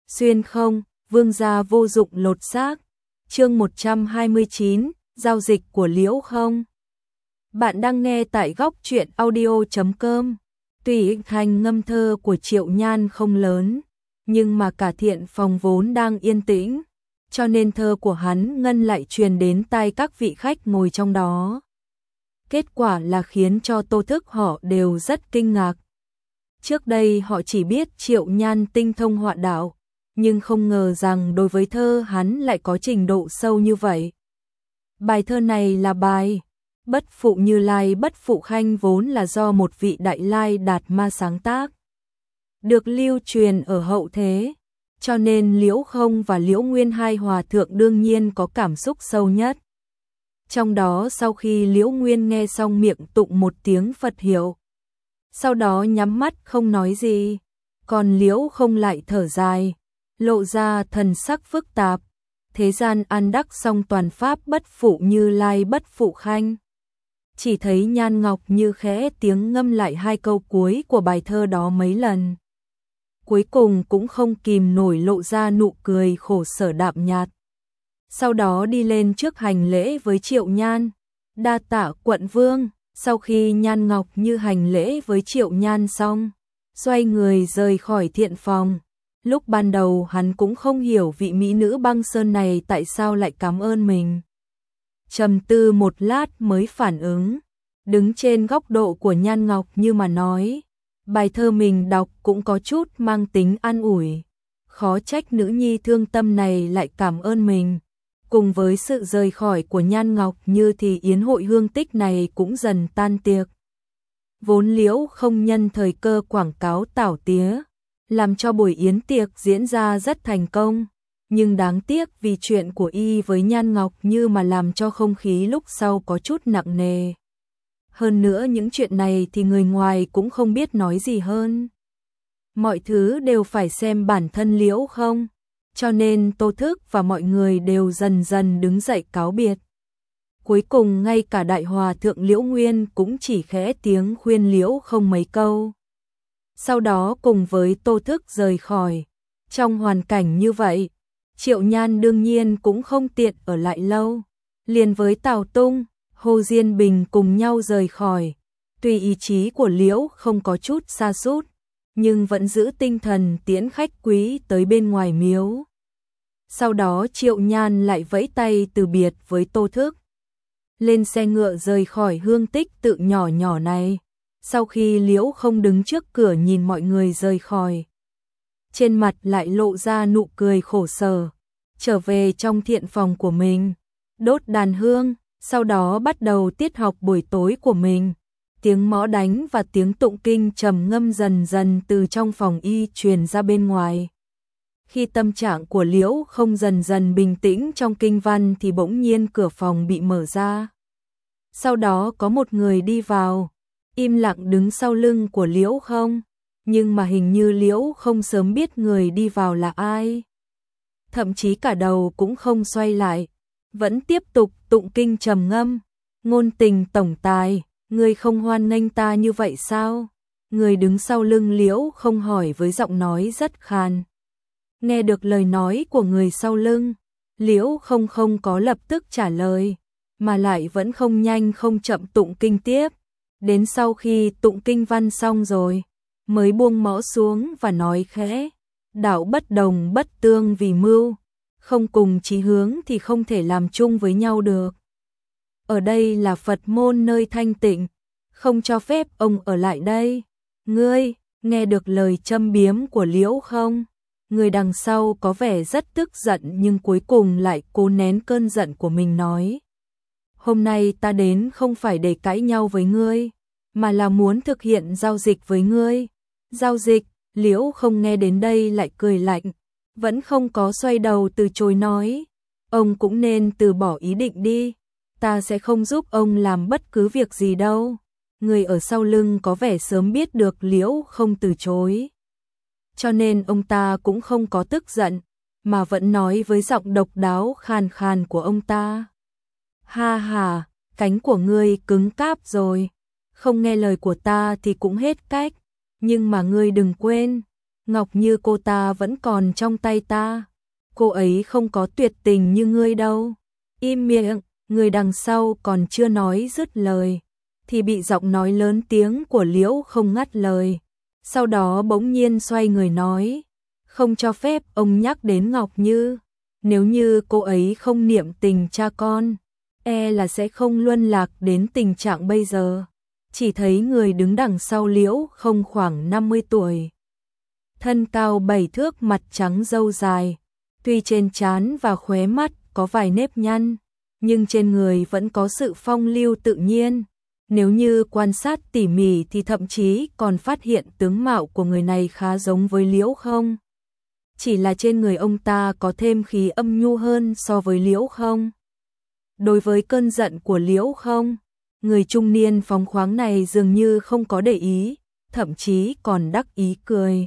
Xuyên không, vương gia vô dụng lột xác. Chương 129, giao dịch của Liễu Không. Bạn đang nghe tại góc truyện audio.com. Tuy hành ngâm thơ của Triệu Nhan không lớn, nhưng mà cả thiện phòng vốn đang yên tĩnh, cho nên thơ của hắn ngân lại truyền đến tai các vị khách ngồi trong đó. Kết quả là khiến cho Tô Thức họ đều rất kinh ngạc. Trước đây họ chỉ biết Triệu Nhan tinh thông họa đạo, nhưng không ngờ rằng đối với thơ hắn lại có trình độ sâu như vậy. Bài thơ này là bài Bất phụ Như Lai Bất phụ Khanh, vốn là do một vị Đại Lai Đạt Ma sáng tác, được lưu truyền ở hậu thế, cho nên Liễu Không và Liễu Nguyên hai hòa thượng đương nhiên có cảm xúc sâu nhất. Trong đó sau khi Liễu Nguyên nghe xong miệng tụng một tiếng Phật hiệu, sau đó nhắm mắt không nói gì, còn Liễu Không lại thở dài, lộ ra thần sắc phức tạp. Thế gian an đắc song toàn pháp, bất phụ Như Lai bất phụ Khanh. Chỉ thấy Nhan Ngọc Như khẽ tiếng ngâm lại hai câu cuối của bài thơ đó mấy lần. Cuối cùng cũng không kìm nổi lộ ra nụ cười khổ sở đạm nhạt. Sau đó đi lên trước hành lễ với Triệu Nhan. Đa tạ quận vương. Sau khi Nhan Ngọc Như hành lễ với Triệu Nhan xong, xoay người rời khỏi thiện phòng. Lúc ban đầu hắn cũng không hiểu vị mỹ nữ băng sơn này tại sao lại cảm ơn mình. Trầm tư một lát mới phản ứng, đứng trên góc độ của Nhan Ngọc Như mà nói, bài thơ mình đọc cũng có chút mang tính an ủi, khó trách nữ nhi thương tâm này lại cảm ơn mình. Cùng với sự rời khỏi của Nhan Ngọc Như thì yến hội hương tích này cũng dần tan tiệc. Vốn Liễu Không nhân thời cơ quảng cáo tảo tía, làm cho buổi yến tiệc diễn ra rất thành công, nhưng đáng tiếc vì chuyện của y với Nhan Ngọc Như mà làm cho không khí lúc sau có chút nặng nề. Hơn nữa những chuyện này thì người ngoài cũng không biết nói gì hơn. Mọi thứ đều phải xem bản thân Liễu Không, cho nên Tô Thức và mọi người đều dần dần đứng dậy cáo biệt. Cuối cùng ngay cả đại hòa thượng Liễu Nguyên cũng chỉ khẽ tiếng khuyên Liễu Không mấy câu. Sau đó cùng với Tô Thức rời khỏi. Trong hoàn cảnh như vậy, Triệu Nhan đương nhiên cũng không tiện ở lại lâu. Liền với Tào Tung, Hồ Diên Bình cùng nhau rời khỏi. Tuy ý chí của Liễu Không có chút sa sút, nhưng vẫn giữ tinh thần tiễn khách quý tới bên ngoài miếu. Sau đó Triệu Nhan lại vẫy tay từ biệt với Tô Thức. Lên xe ngựa rời khỏi hương tích tự nhỏ nhỏ này. Sau khi Liễu Không đứng trước cửa nhìn mọi người rời khỏi, trên mặt lại lộ ra nụ cười khổ sở, trở về trong thiện phòng của mình, đốt đàn hương, sau đó bắt đầu tiết học buổi tối của mình. Tiếng mõ đánh và tiếng tụng kinh trầm ngâm dần dần từ trong phòng y truyền ra bên ngoài. Khi tâm trạng của Liễu Không dần dần bình tĩnh trong kinh văn thì bỗng nhiên cửa phòng bị mở ra. Sau đó có một người đi vào, im lặng đứng sau lưng của Liễu Không, nhưng mà hình như Liễu Không sớm biết người đi vào là ai. Thậm chí cả đầu cũng không xoay lại, vẫn tiếp tục tụng kinh trầm ngâm. Ngôn Tình tổng tài, ngươi không hoan nghênh ta như vậy sao? Người đứng sau lưng Liễu Không hỏi với giọng nói rất khàn. Nghe được lời nói của người sau lưng, Liễu Không không có lập tức trả lời, mà lại vẫn không nhanh không chậm tụng kinh tiếp. Đến sau khi tụng kinh văn xong rồi, mới buông mõ xuống và nói khẽ, đạo bất đồng bất tương vì mưu, không cùng chí hướng thì không thể làm chung với nhau được. Ở đây là Phật môn nơi thanh tịnh, không cho phép ông ở lại đây. Ngươi, nghe được lời châm biếm của Liễu Không, người đằng sau có vẻ rất tức giận nhưng cuối cùng lại cố nén cơn giận của mình nói. Hôm nay ta đến không phải để cãi nhau với ngươi, mà là muốn thực hiện giao dịch với ngươi. Giao dịch? Liễu Không nghe đến đây lại cười lạnh, vẫn không có xoay đầu từ chối nói. Ông cũng nên từ bỏ ý định đi, ta sẽ không giúp ông làm bất cứ việc gì đâu. Người ở sau lưng có vẻ sớm biết được Liễu Không từ chối, cho nên ông ta cũng không có tức giận, mà vẫn nói với giọng độc đáo khàn khàn của ông ta. Ha ha, cánh của ngươi cứng cáp rồi, không nghe lời của ta thì cũng hết cách, nhưng mà ngươi đừng quên, Ngọc Như cô ta vẫn còn trong tay ta. Cô ấy không có tuyệt tình như ngươi đâu. Im miệng, người đằng sau còn chưa nói dứt lời thì bị giọng nói lớn tiếng của Liễu Không ngắt lời. Sau đó bỗng nhiên xoay người nói, không cho phép ông nhắc đến Ngọc Như. Nếu như cô ấy không niệm tình cha con, là sẽ không luân lạc đến tình trạng bây giờ. Chỉ thấy người đứng đằng sau Liễu Không khoảng 50 tuổi. Thân cao 7 thước, mặt trắng râu dài. Tuy trên trán và khóe mắt có vài nếp nhăn, nhưng trên người vẫn có sự phong lưu tự nhiên. Nếu như quan sát tỉ mỉ thì thậm chí còn phát hiện tướng mạo của người này khá giống với Liễu Không. Chỉ là trên người ông ta có thêm khí âm nhu hơn so với Liễu Không. Đối với cơn giận của Liễu Không, người trung niên phóng khoáng này dường như không có để ý, thậm chí còn đắc ý cười.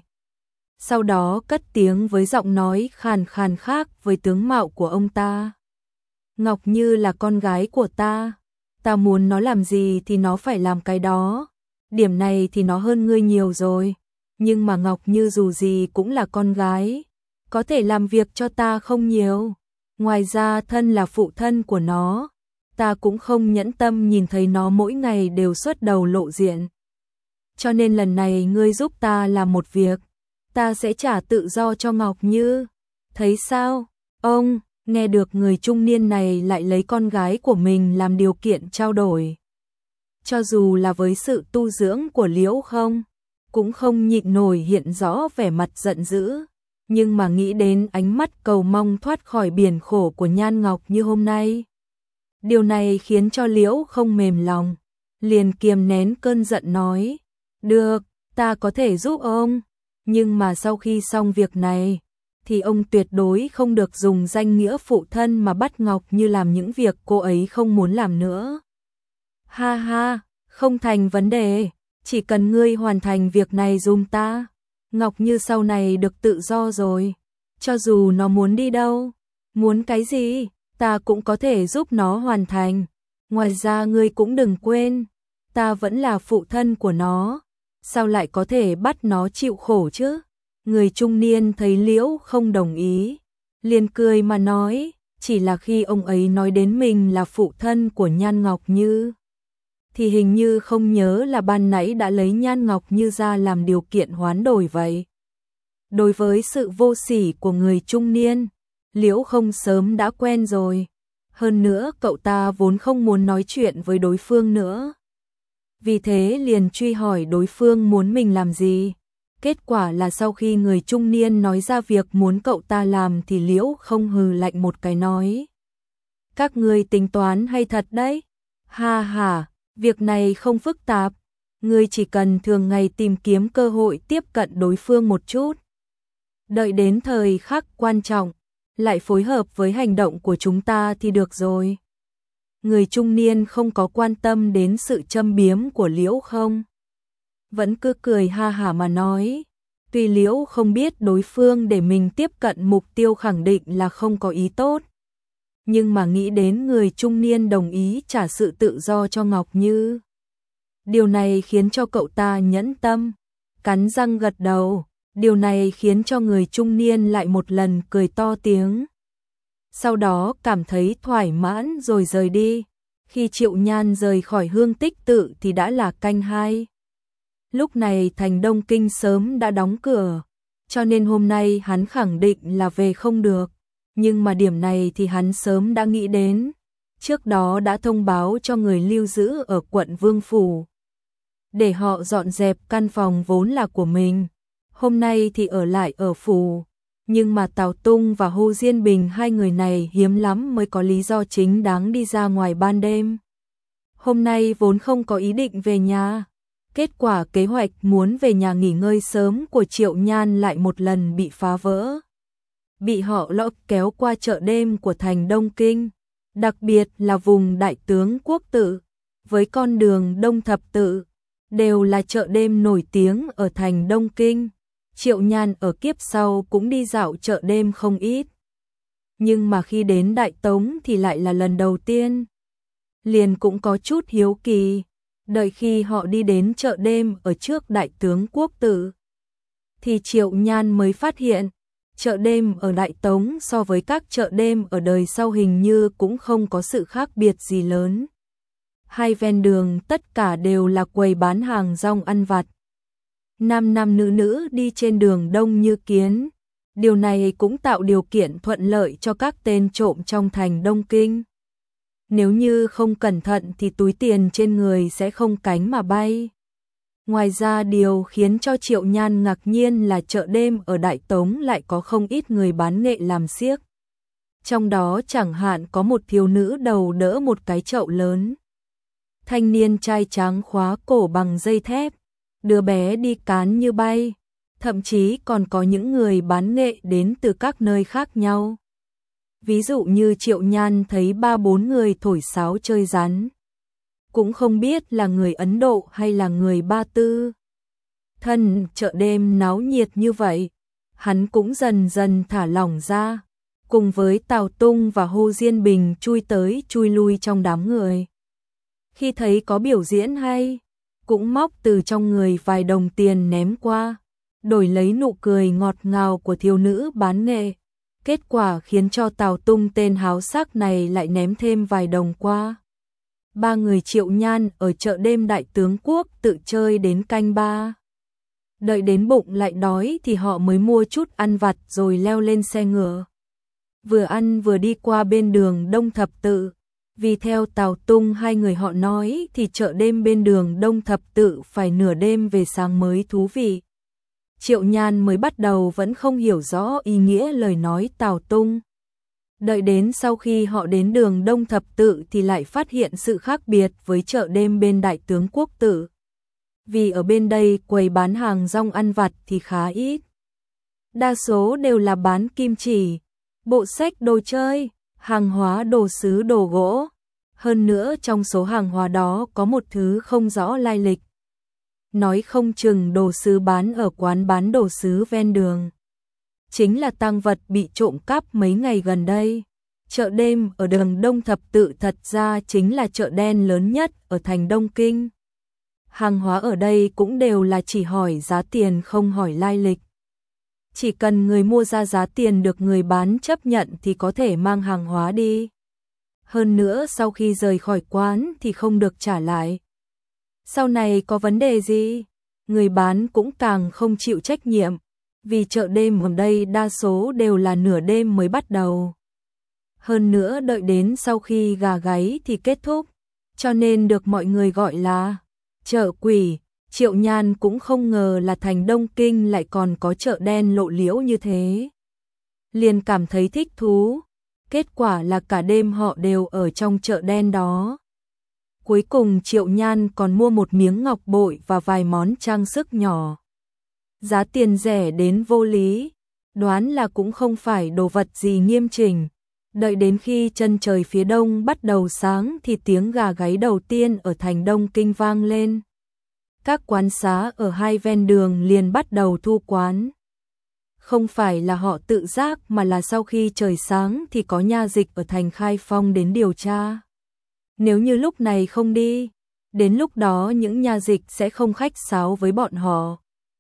Sau đó cất tiếng với giọng nói khàn khàn khác với tướng mạo của ông ta. Ngọc Như là con gái của ta muốn nó làm gì thì nó phải làm cái đó. Điểm này thì nó hơn ngươi nhiều rồi. Nhưng mà Ngọc Như dù gì cũng là con gái, có thể làm việc cho ta không nhiều. Ngoài ra thân là phụ thân của nó, ta cũng không nhẫn tâm nhìn thấy nó mỗi ngày đều xuất đầu lộ diện. Cho nên lần này ngươi giúp ta làm một việc, ta sẽ trả tự do cho Ngọc Như. Thấy sao? Ông nghe được người trung niên này lại lấy con gái của mình làm điều kiện trao đổi. Cho dù là với sự tu dưỡng của Liễu Không, cũng không nhịn nổi hiện rõ vẻ mặt giận dữ. Nhưng mà nghĩ đến ánh mắt cầu mong thoát khỏi biển khổ của Nhan Ngọc như hôm nay, điều này khiến cho Liễu Không mềm lòng, liền kiềm nén cơn giận nói, được, ta có thể giúp ông, nhưng mà sau khi xong việc này, thì ông tuyệt đối không được dùng danh nghĩa phụ thân mà bắt Ngọc Như làm những việc cô ấy không muốn làm nữa. Ha ha, không thành vấn đề, chỉ cần ngươi hoàn thành việc này giùm ta, Ngọc Như sau này được tự do rồi, cho dù nó muốn đi đâu, muốn cái gì, ta cũng có thể giúp nó hoàn thành. Ngoài ra ngươi cũng đừng quên, ta vẫn là phụ thân của nó, sao lại có thể bắt nó chịu khổ chứ? Người trung niên thấy Liễu Không đồng ý, liền cười mà nói, chỉ là khi ông ấy nói đến mình là phụ thân của Nhan Ngọc Như, thì hình như không nhớ là ban nãy đã lấy Nhan Ngọc Như ra làm điều kiện hoán đổi vậy. Đối với sự vô sỉ của người trung niên, Liễu Không sớm đã quen rồi. Hơn nữa cậu ta vốn không muốn nói chuyện với đối phương nữa. Vì thế liền truy hỏi đối phương muốn mình làm gì. Kết quả là sau khi người trung niên nói ra việc muốn cậu ta làm thì Liễu Không hừ lạnh một cái nói. Các ngươi tính toán hay thật đấy. Ha ha, việc này không phức tạp. Ngươi chỉ cần thường ngày tìm kiếm cơ hội tiếp cận đối phương một chút. Đợi đến thời khắc quan trọng, lại phối hợp với hành động của chúng ta thì được rồi. Người trung niên không có quan tâm đến sự châm biếm của Liễu Không, vẫn cứ cười ha hả mà nói. Tuy Liễu Không biết đối phương để mình tiếp cận mục tiêu khẳng định là không có ý tốt, nhưng mà nghĩ đến người trung niên đồng ý trả sự tự do cho Ngọc Như, điều này khiến cho cậu ta nhẫn tâm, cắn răng gật đầu. Điều này khiến cho người trung niên lại một lần cười to tiếng. Sau đó cảm thấy thoải mãn rồi rời đi. Khi Triệu Nhan rời khỏi Hương Tích Tự thì đã là canh 2. Lúc này thành Đông Kinh sớm đã đóng cửa, cho nên hôm nay hắn khẳng định là về không được. Nhưng mà điểm này thì hắn sớm đã nghĩ đến. Trước đó đã thông báo cho người lưu giữ ở quận Vương Phủ, để họ dọn dẹp căn phòng vốn là của mình. Hôm nay thì ở lại ở phủ, nhưng mà Tào Tung và Hồ Diên Bình hai người này hiếm lắm mới có lý do chính đáng đi ra ngoài ban đêm. Hôm nay vốn không có ý định về nhà, kết quả kế hoạch muốn về nhà nghỉ ngơi sớm của Triệu Nhan lại một lần bị phá vỡ. Bị họ lõ kéo qua chợ đêm của thành Đông Kinh, đặc biệt là vùng Đại Tướng Quốc Tự, với con đường Đông Thập Tự, đều là chợ đêm nổi tiếng ở thành Đông Kinh. Triệu Nhan ở kiếp sau cũng đi dạo chợ đêm không ít. Nhưng mà khi đến Đại Tống thì lại là lần đầu tiên. Liền cũng có chút hiếu kỳ. Đợi khi họ đi đến chợ đêm ở trước Đại Tướng Quốc Tự, thì Triệu Nhan mới phát hiện, chợ đêm ở Đại Tống so với các chợ đêm ở đời sau hình như cũng không có sự khác biệt gì lớn. Hai ven đường tất cả đều là quầy bán hàng rong ăn vặt. Nam nam nữ nữ đi trên đường đông như kiến. Điều này cũng tạo điều kiện thuận lợi cho các tên trộm trong thành Đông Kinh. Nếu như không cẩn thận thì túi tiền trên người sẽ không cánh mà bay. Ngoài ra điều khiến cho Triệu Nhan ngạc nhiên là chợ đêm ở Đại Tống lại có không ít người bán nghệ làm xiếc. Trong đó chẳng hạn có một thiếu nữ đầu đỡ một cái chậu lớn. Thanh niên trai tráng khóa cổ bằng dây thép, đứa bé đi cán như bay, thậm chí còn có những người bán nghệ đến từ các nơi khác nhau. Ví dụ như Triệu Nhan thấy 3-4 người thổi sáo chơi rắn. Cũng không biết là người Ấn Độ hay là người Ba Tư. Thân chợ đêm náo nhiệt như vậy, hắn cũng dần dần thả lỏng ra, cùng với Tào Tung và Hồ Diên Bình chui tới chui lui trong đám người. Khi thấy có biểu diễn hay, cũng móc từ trong người vài đồng tiền ném qua, đổi lấy nụ cười ngọt ngào của thiếu nữ bán nghệ. Kết quả khiến cho Tào Tung tên háo sắc này lại ném thêm vài đồng qua. Ba người Triệu Nhan ở chợ đêm Đại Tướng Quốc tự chơi đến canh 3. Đợi đến bụng lại đói thì họ mới mua chút ăn vặt rồi leo lên xe ngựa. Vừa ăn vừa đi qua bên đường Đông Thập Tự. Vì theo Tào Tung hai người họ nói thì chợ đêm bên đường Đông Thập Tự phải nửa đêm về sáng mới thú vị. Triệu Nhan mới bắt đầu vẫn không hiểu rõ ý nghĩa lời nói Tào Tung. Đợi đến sau khi họ đến đường Đông Thập Tự thì lại phát hiện sự khác biệt với chợ đêm bên Đại Tướng Quốc Tự. Vì ở bên đây quầy bán hàng rong ăn vặt thì khá ít. Đa số đều là bán kim chỉ, bộ sách đồ chơi, hàng hóa đồ sứ đồ gỗ. Hơn nữa trong số hàng hóa đó có một thứ không rõ lai lịch. Nói không chừng đồ sứ bán ở quán bán đồ sứ ven đường. Chính là tang vật bị trộm cắp mấy ngày gần đây. Chợ đêm ở đường Đông Thập Tự thật ra chính là chợ đen lớn nhất ở thành Đông Kinh. Hàng hóa ở đây cũng đều là chỉ hỏi giá tiền không hỏi lai lịch. Chỉ cần người mua ra giá tiền được người bán chấp nhận thì có thể mang hàng hóa đi. Hơn nữa sau khi rời khỏi quán thì không được trả lại. Sau này có vấn đề gì, người bán cũng càng không chịu trách nhiệm, vì chợ đêm ở đây đa số đều là nửa đêm mới bắt đầu. Hơn nữa đợi đến sau khi gà gáy thì kết thúc, cho nên được mọi người gọi là chợ quỷ. Triệu Nhan cũng không ngờ là thành Đông Kinh lại còn có chợ đen lộ liễu như thế. Liền cảm thấy thích thú, kết quả là cả đêm họ đều ở trong chợ đen đó. Cuối cùng Triệu Nhan còn mua một miếng ngọc bội và vài món trang sức nhỏ. Giá tiền rẻ đến vô lý, đoán là cũng không phải đồ vật gì nghiêm chỉnh. Đợi đến khi chân trời phía đông bắt đầu sáng thì tiếng gà gáy đầu tiên ở thành Đông Kinh vang lên. Các quán xá ở hai ven đường liền bắt đầu thu quán. Không phải là họ tự giác mà là sau khi trời sáng thì có nha dịch ở thành Khai Phong đến điều tra. Nếu như lúc này không đi, đến lúc đó những nha dịch sẽ không khách sáo với bọn họ.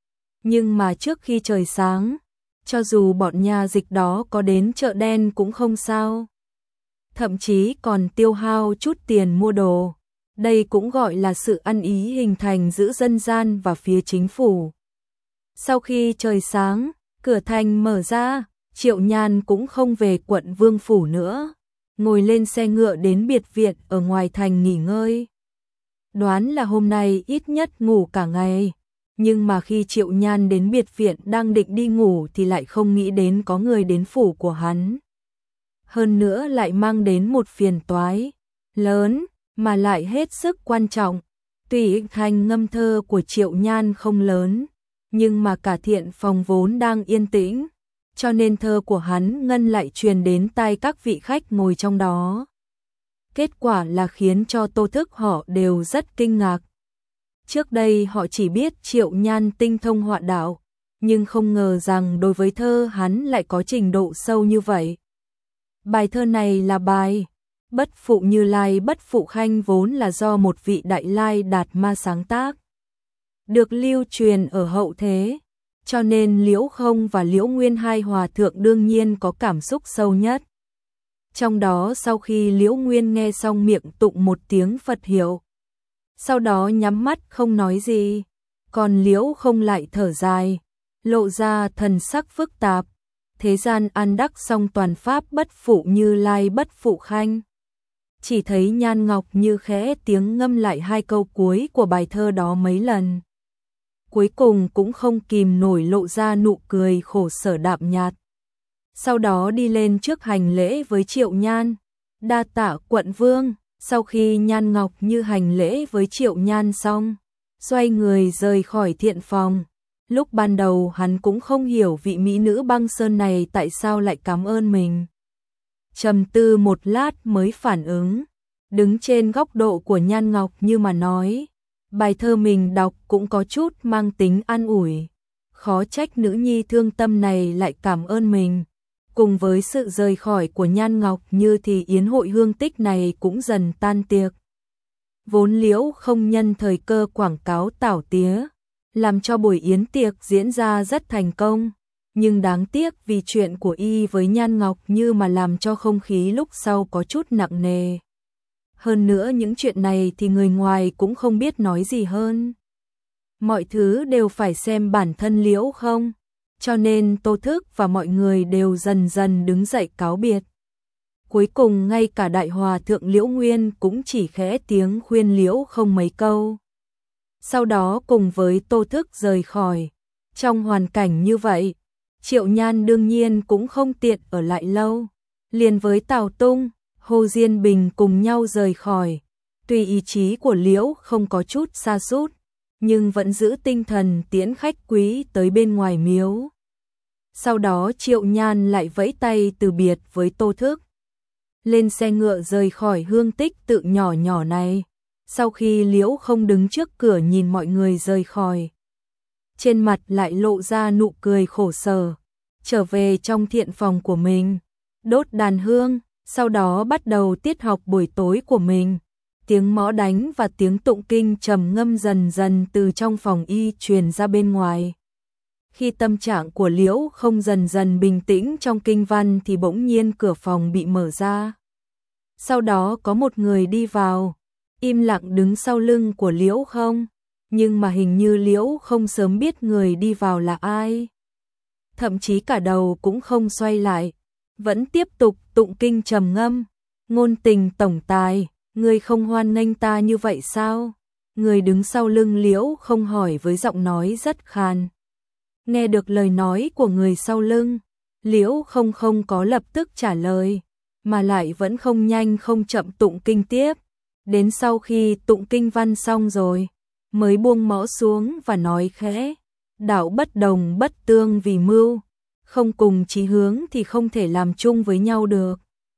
Nhưng mà trước khi trời sáng, cho dù bọn nha dịch đó có đến chợ đen cũng không sao. Thậm chí còn tiêu hao chút tiền mua đồ. Đây cũng gọi là sự ăn ý hình thành giữa dân gian và phía chính phủ. Sau khi trời sáng, cửa thành mở ra, Triệu Nhan cũng không về quận Vương Phủ nữa. Ngồi lên xe ngựa đến biệt viện ở ngoài thành nghỉ ngơi. Đoán là hôm nay ít nhất ngủ cả ngày. Nhưng mà khi Triệu Nhan đến biệt viện đang định đi ngủ thì lại không nghĩ đến có người đến phủ của hắn. Hơn nữa lại mang đến một phiền toái lớn mà lại hết sức quan trọng. Tuy thành ngâm thơ của Triệu Nhan không lớn, nhưng mà cả thiện phòng vốn đang yên tĩnh, cho nên thơ của hắn ngân lại truyền đến tai các vị khách ngồi trong đó. Kết quả là khiến cho Tô Thức họ đều rất kinh ngạc. Trước đây họ chỉ biết Triệu Nhan tinh thông họa đạo, nhưng không ngờ rằng đối với thơ hắn lại có trình độ sâu như vậy. Bài thơ này là bài Bất phụ Như Lai Bất phụ Khanh vốn là do một vị Đại Lai Đạt Ma sáng tác. Được lưu truyền ở hậu thế, cho nên Liễu Không và Liễu Nguyên hai hòa thượng đương nhiên có cảm xúc sâu nhất. Trong đó sau khi Liễu Nguyên nghe xong miệng tụng một tiếng Phật hiệu, sau đó nhắm mắt không nói gì, còn Liễu Không lại thở dài, lộ ra thần sắc phức tạp. Thế gian an đắc song toàn pháp bất phụ Như Lai bất phụ khanh. Chỉ thấy Nhan Ngọc Như khẽ tiếng ngâm lại hai câu cuối của bài thơ đó mấy lần. Cuối cùng cũng không kìm nổi lộ ra nụ cười khổ sở đạm nhạt. Sau đó đi lên trước hành lễ với Triệu Nhan. Đa tạ quận vương. Sau khi Nhan Ngọc Như hành lễ với Triệu Nhan xong, xoay người rời khỏi thiện phòng. Lúc ban đầu hắn cũng không hiểu vị mỹ nữ băng sơn này tại sao lại cảm ơn mình. Trầm tư một lát mới phản ứng, đứng trên góc độ của Nhan Ngọc Như mà nói, bài thơ mình đọc cũng có chút mang tính an ủi, khó trách nữ nhi thương tâm này lại cảm ơn mình. Cùng với sự rời khỏi của Nhan Ngọc Như thì yến hội hương tích này cũng dần tan tiệc. Vốn Liễu Không nhân thời cơ quảng cáo tảo tía, làm cho buổi yến tiệc diễn ra rất thành công, nhưng đáng tiếc vì chuyện của y với Nhan Ngọc Như mà làm cho không khí lúc sau có chút nặng nề. Hơn nữa những chuyện này thì người ngoài cũng không biết nói gì hơn. Mọi thứ đều phải xem bản thân Liễu Không, cho nên Tô Thức và mọi người đều dần dần đứng dậy cáo biệt. Cuối cùng ngay cả đại hòa thượng Liễu Nguyên cũng chỉ khẽ tiếng khuyên Liễu Không mấy câu. Sau đó cùng với Tô Thức rời khỏi. Trong hoàn cảnh như vậy, Triệu Nhan đương nhiên cũng không tiện ở lại lâu. Liền với Tào Tung, Hồ Diên Bình cùng nhau rời khỏi. Tuy ý chí của Liễu Không có chút sa sút, nhưng vẫn giữ tinh thần tiễn khách quý tới bên ngoài miếu. Sau đó Triệu Nhan lại vẫy tay từ biệt với Tô Thức. Lên xe ngựa rời khỏi hương tích tự nhỏ nhỏ này. Sau khi Liễu Không đứng trước cửa nhìn mọi người rời khỏi, trên mặt lại lộ ra nụ cười khổ sở, trở về trong thiện phòng của mình, đốt đàn hương, sau đó bắt đầu tiết học buổi tối của mình. Tiếng mõ đánh và tiếng tụng kinh trầm ngâm dần dần từ trong phòng y truyền ra bên ngoài. Khi tâm trạng của Liễu Không dần dần bình tĩnh trong kinh văn thì bỗng nhiên cửa phòng bị mở ra. Sau đó có một người đi vào, im lặng đứng sau lưng của Liễu Không, nhưng mà hình như Liễu Không sớm biết người đi vào là ai. Thậm chí cả đầu cũng không xoay lại, vẫn tiếp tục tụng kinh trầm ngâm. Ngôn Tình tổng tài, ngươi không hoan nghênh ta như vậy sao? Người đứng sau lưng Liễu Không hỏi với giọng nói rất khàn. Nghe được lời nói của người sau lưng, Liễu Không không có lập tức trả lời, mà lại vẫn không nhanh không chậm tụng kinh tiếp. Đến sau khi tụng kinh văn xong rồi, mới buông mõ xuống và nói khẽ, đạo bất đồng bất tương vì mưu, không cùng chí hướng thì không thể làm chung với nhau được.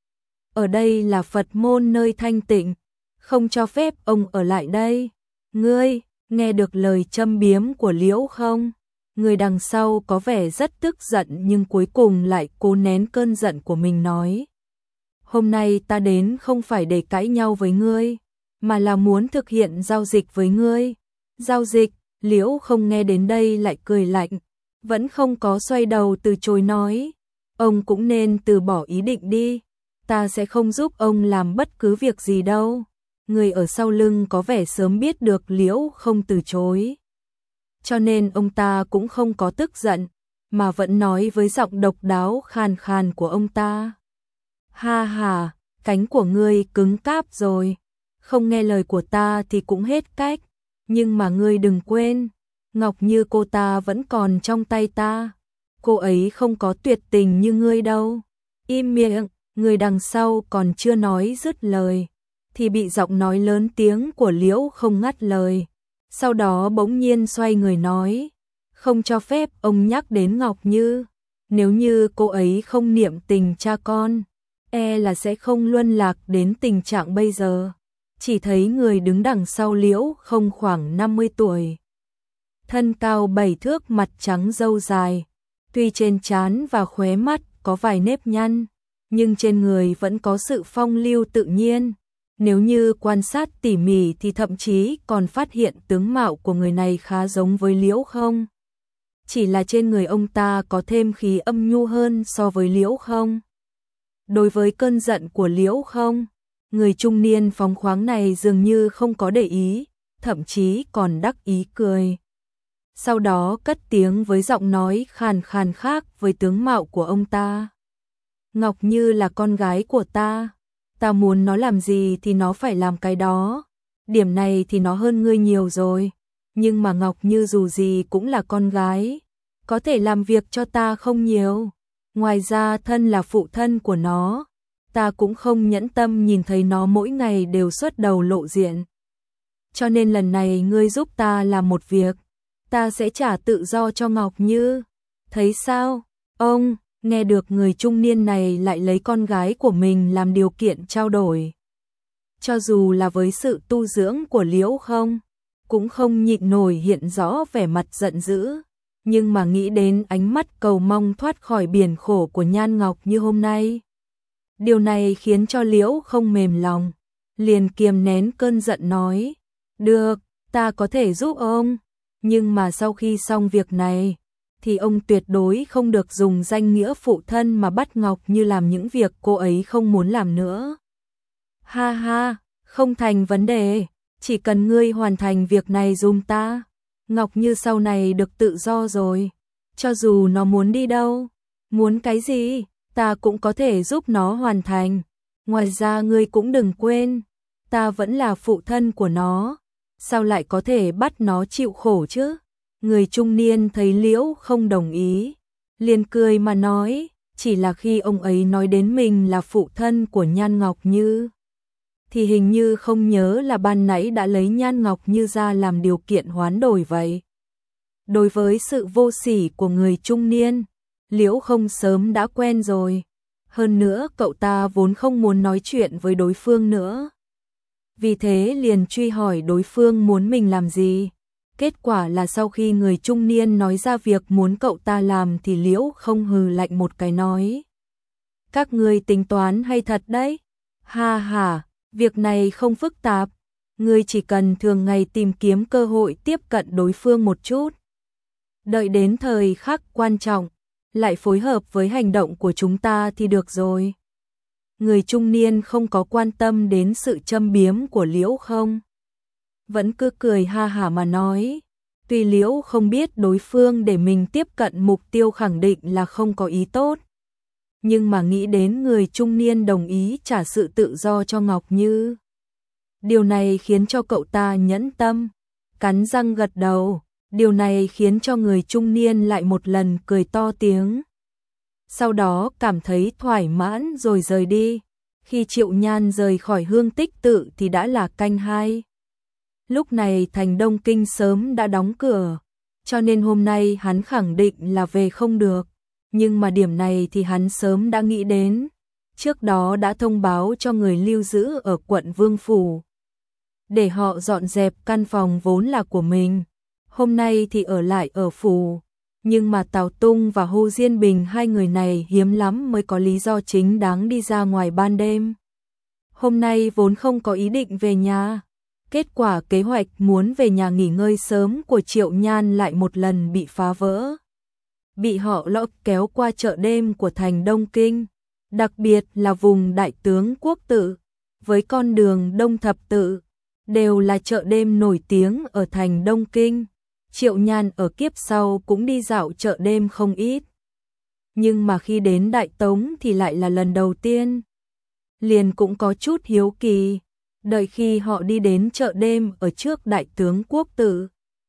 Ở đây là Phật môn nơi thanh tịnh, không cho phép ông ở lại đây. Ngươi, nghe được lời châm biếm của Liễu Không, người đằng sau có vẻ rất tức giận nhưng cuối cùng lại cố nén cơn giận của mình nói. Hôm nay ta đến không phải để cãi nhau với ngươi, mà là muốn thực hiện giao dịch với ngươi. Giao dịch, Liễu Không nghe đến đây lại cười lạnh, vẫn không có xoay đầu từ chối nói. Ông cũng nên từ bỏ ý định đi, ta sẽ không giúp ông làm bất cứ việc gì đâu. Người ở sau lưng có vẻ sớm biết được Liễu Không từ chối, cho nên ông ta cũng không có tức giận, mà vẫn nói với giọng độc đáo khàn khàn của ông ta. Ha ha, cánh của ngươi cứng cáp rồi, không nghe lời của ta thì cũng hết cách, nhưng mà ngươi đừng quên, Ngọc Như cô ta vẫn còn trong tay ta, cô ấy không có tuyệt tình như ngươi đâu. Im miệng, người đằng sau còn chưa nói dứt lời, thì bị giọng nói lớn tiếng của Liễu Không ngắt lời. Sau đó bỗng nhiên xoay người nói, không cho phép ông nhắc đến Ngọc Như, nếu như cô ấy không niệm tình cha con, e là sẽ không luân lạc đến tình trạng bây giờ. Chỉ thấy người đứng đằng sau Liễu Không khoảng 50 tuổi. Thân cao 7 thước, mặt trắng râu dài, tuy trên trán và khóe mắt có vài nếp nhăn, nhưng trên người vẫn có sự phong lưu tự nhiên. Nếu như quan sát tỉ mỉ thì thậm chí còn phát hiện tướng mạo của người này khá giống với Liễu Không. chỉ là trên người ông ta có thêm khí âm nhu hơn so với Liễu Không. Đối với cơn giận của Liễu Không, người trung niên phóng khoáng này dường như không có để ý, thậm chí còn đắc ý cười. Sau đó cất tiếng với giọng nói khàn khàn khác với tướng mạo của ông ta. Ngọc Như là con gái của ta muốn nó làm gì thì nó phải làm cái đó. Điểm này thì nó hơn ngươi nhiều rồi, nhưng mà Ngọc Như dù gì cũng là con gái, có thể làm việc cho ta không nhiều. Ngoài ra thân là phụ thân của nó, ta cũng không nhẫn tâm nhìn thấy nó mỗi ngày đều xuất đầu lộ diện. Cho nên lần này ngươi giúp ta làm một việc, ta sẽ trả tự do cho Ngọc Như. Thấy sao? Ông, nghe được người trung niên này lại lấy con gái của mình làm điều kiện trao đổi. Cho dù là với sự tu dưỡng của Liễu Không, cũng không nhịn nổi hiện rõ vẻ mặt giận dữ. Nhưng mà nghĩ đến ánh mắt cầu mong thoát khỏi biển khổ của Nhan Ngọc Như hôm nay, điều này khiến cho Liễu Không mềm lòng, liền kiềm nén cơn giận nói, được, ta có thể giúp ông, nhưng mà sau khi xong việc này, thì ông tuyệt đối không được dùng danh nghĩa phụ thân mà bắt Ngọc Như làm những việc cô ấy không muốn làm nữa. Ha ha, không thành vấn đề, chỉ cần ngươi hoàn thành việc này giùm ta, Ngọc Như sau này được tự do rồi, cho dù nó muốn đi đâu, muốn cái gì, ta cũng có thể giúp nó hoàn thành. Ngoài ra ngươi cũng đừng quên, ta vẫn là phụ thân của nó, sao lại có thể bắt nó chịu khổ chứ? Người trung niên thấy Liễu Không đồng ý, liền cười mà nói, chỉ là khi ông ấy nói đến mình là phụ thân của Nhan Ngọc Như, thì hình như không nhớ là ban nãy đã lấy Nhan Ngọc Như ra làm điều kiện hoán đổi vậy. Đối với sự vô sỉ của người trung niên, Liễu Không sớm đã quen rồi. Hơn nữa cậu ta vốn không muốn nói chuyện với đối phương nữa. Vì thế liền truy hỏi đối phương muốn mình làm gì. Kết quả là sau khi người trung niên nói ra việc muốn cậu ta làm thì Liễu Không hừ lạnh một cái nói. Các ngươi tính toán hay thật đấy. Ha ha, việc này không phức tạp. Ngươi chỉ cần thường ngày tìm kiếm cơ hội tiếp cận đối phương một chút. Đợi đến thời khắc quan trọng, lại phối hợp với hành động của chúng ta thì được rồi. Người trung niên không có quan tâm đến sự châm biếm của Liễu Không, vẫn cứ cười ha hả mà nói. Tuy Liễu Không biết đối phương để mình tiếp cận mục tiêu khẳng định là không có ý tốt, nhưng mà nghĩ đến người trung niên đồng ý trả sự tự do cho Ngọc Như, điều này khiến cho cậu ta nhẫn tâm, cắn răng gật đầu. Điều này khiến cho người trung niên lại một lần cười to tiếng. Sau đó cảm thấy thoải mãn rồi rời đi. Khi Triệu Nhan rời khỏi Hương Tích Tự thì đã là canh 2. Lúc này thành Đông Kinh sớm đã đóng cửa, cho nên hôm nay hắn khẳng định là về không được. Nhưng mà điểm này thì hắn sớm đã nghĩ đến. Trước đó đã thông báo cho người lưu giữ ở quận Vương Phủ, để họ dọn dẹp căn phòng vốn là của mình. Hôm nay thì ở lại ở phủ, nhưng mà Tào Tung và Hồ Diên Bình hai người này hiếm lắm mới có lý do chính đáng đi ra ngoài ban đêm. Hôm nay vốn không có ý định về nhà, kết quả kế hoạch muốn về nhà nghỉ ngơi sớm của Triệu Nhan lại một lần bị phá vỡ. Bị họ lọ kéo qua chợ đêm của thành Đông Kinh, đặc biệt là vùng Đại Tướng Quốc Tự, với con đường Đông Thập Tự, đều là chợ đêm nổi tiếng ở thành Đông Kinh. Triệu Nhan ở kiếp sau cũng đi dạo chợ đêm không ít. Nhưng mà khi đến Đại Tống thì lại là lần đầu tiên. Liền cũng có chút hiếu kỳ. Đợi khi họ đi đến chợ đêm ở trước Đại Tướng Quốc Tự,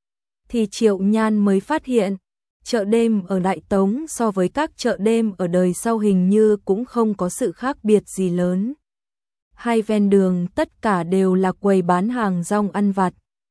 thì Triệu Nhan mới phát hiện, chợ đêm ở Đại Tống so với các chợ đêm ở đời sau hình như cũng không có sự khác biệt gì lớn. Hai ven đường tất cả đều là quầy bán hàng rong ăn vặt.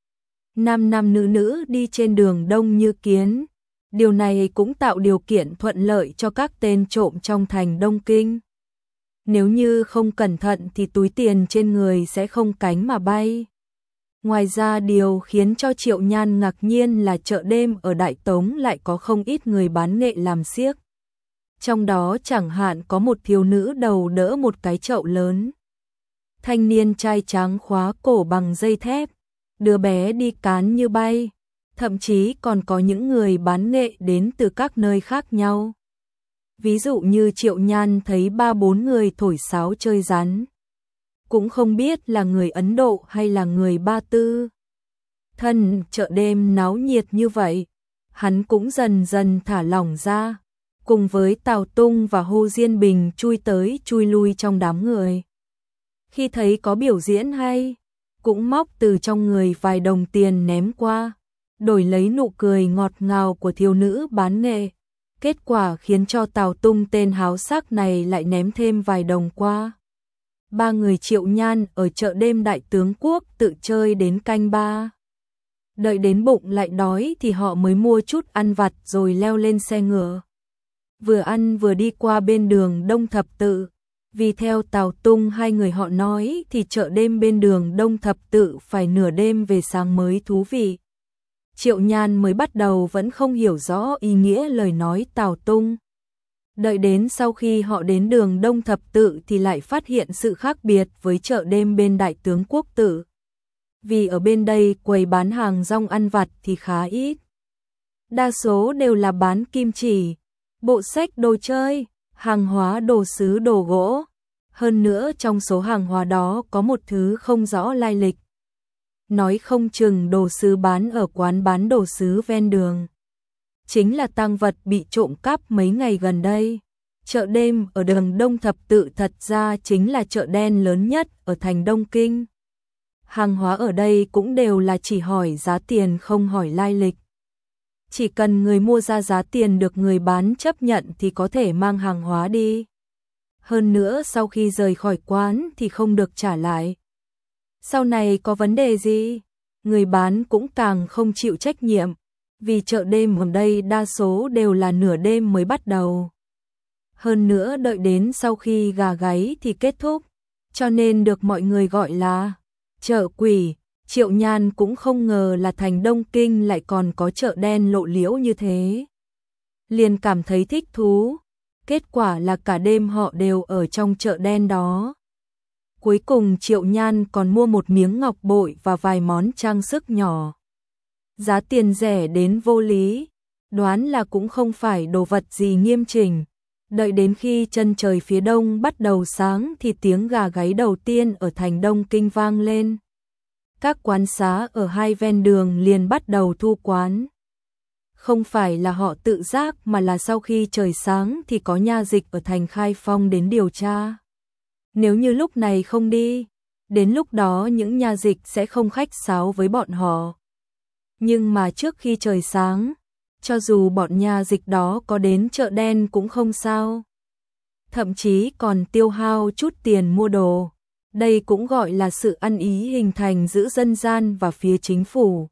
Nam nam nữ nữ đi trên đường đông như kiến. Điều này cũng tạo điều kiện thuận lợi cho các tên trộm trong thành Đông Kinh. Nếu như không cẩn thận thì túi tiền trên người sẽ không cánh mà bay. Ngoài ra điều khiến cho Triệu Nhan ngạc nhiên là chợ đêm ở Đại Tống lại có không ít người bán nghệ làm xiếc. Trong đó chẳng hạn có một thiếu nữ đầu đỡ một cái chậu lớn. Thanh niên trai trắng khóa cổ bằng dây thép. Đứa bé đi cán như bay, Thậm chí còn có những người bán nghệ đến từ các nơi khác nhau. Ví dụ như Triệu Nhan thấy 3-4 người thổi sáo chơi rắn. Cũng không biết là người Ấn Độ hay là người Ba Tư. Thân chợ đêm náo nhiệt như vậy, hắn cũng dần dần thả lỏng ra, cùng với Tào Tung và Hồ Diên Bình chui tới chui lui trong đám người. Khi thấy có biểu diễn hay, cũng móc từ trong người vài đồng tiền ném qua, đổi lấy nụ cười ngọt ngào của thiếu nữ bán nghệ. Kết quả khiến cho Tào Tung tên háo sắc này lại ném thêm vài đồng qua. Ba người Triệu Nhan ở chợ đêm Đại Tướng Quốc tự chơi đến canh 3. Đợi đến bụng lại đói thì họ mới mua chút ăn vặt rồi leo lên xe ngựa. Vừa ăn vừa đi qua bên đường Đông Thập Tự. Vì theo Tào Tung hai người họ nói thì chợ đêm bên đường Đông Thập Tự phải nửa đêm về sáng mới thú vị. Triệu Nhan mới bắt đầu vẫn không hiểu rõ ý nghĩa lời nói Tào Tung. Đợi đến sau khi họ đến đường Đông Thập Tự thì lại phát hiện sự khác biệt với chợ đêm bên Đại Tướng Quốc Tự. Vì ở bên đây quầy bán hàng rong ăn vặt thì khá ít. Đa số đều là bán kim chỉ, bộ sách đồ chơi, hàng hóa đồ sứ đồ gỗ. Hơn nữa trong số hàng hóa đó có một thứ không rõ lai lịch. Nói không chừng đồ sứ bán ở quán bán đồ sứ ven đường. Chính là tang vật bị trộm cắp mấy ngày gần đây. Chợ đêm ở đường Đông Thập Tự thật ra chính là chợ đen lớn nhất ở thành Đông Kinh. Hàng hóa ở đây cũng đều là chỉ hỏi giá tiền không hỏi lai lịch. Chỉ cần người mua ra giá tiền được người bán chấp nhận thì có thể mang hàng hóa đi. Hơn nữa sau khi rời khỏi quán thì không được trả lại. Sau này có vấn đề gì, người bán cũng càng không chịu trách nhiệm, vì chợ đêm ở đây đa số đều là nửa đêm mới bắt đầu. Hơn nữa đợi đến sau khi gà gáy thì kết thúc, cho nên được mọi người gọi là chợ quỷ. Triệu Nhan cũng không ngờ là thành Đông Kinh lại còn có chợ đen lộ liễu như thế. Liền cảm thấy thích thú, kết quả là cả đêm họ đều ở trong chợ đen đó. Cuối cùng Triệu Nhan còn mua một miếng ngọc bội và vài món trang sức nhỏ. Giá tiền rẻ đến vô lý, đoán là cũng không phải đồ vật gì nghiêm chỉnh. Đợi đến khi chân trời phía đông bắt đầu sáng thì tiếng gà gáy đầu tiên ở thành Đông Kinh vang lên. Các quán xá ở hai ven đường liền bắt đầu thu quán. Không phải là họ tự giác mà là sau khi trời sáng thì có nha dịch ở thành Khai Phong đến điều tra. Nếu như lúc này không đi, đến lúc đó những nha dịch sẽ không khách sáo với bọn họ. Nhưng mà trước khi trời sáng, cho dù bọn nha dịch đó có đến chợ đen cũng không sao. Thậm chí còn tiêu hao chút tiền mua đồ. Đây cũng gọi là sự ăn ý hình thành giữa dân gian và phía chính phủ.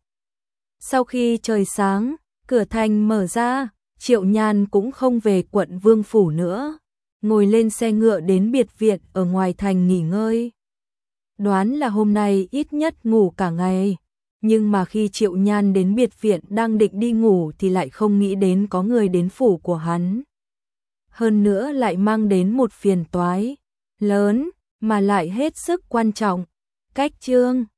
Sau khi trời sáng, cửa thành mở ra, Triệu Nhan cũng không về quận Vương Phủ nữa. Ngồi lên xe ngựa đến biệt viện ở ngoài thành nghỉ ngơi. Đoán là hôm nay ít nhất ngủ cả ngày. Nhưng mà khi Triệu Nhan đến biệt viện đang định đi ngủ thì lại không nghĩ đến có người đến phủ của hắn. Hơn nữa lại mang đến một phiền toái lớn mà lại hết sức quan trọng. Cách chương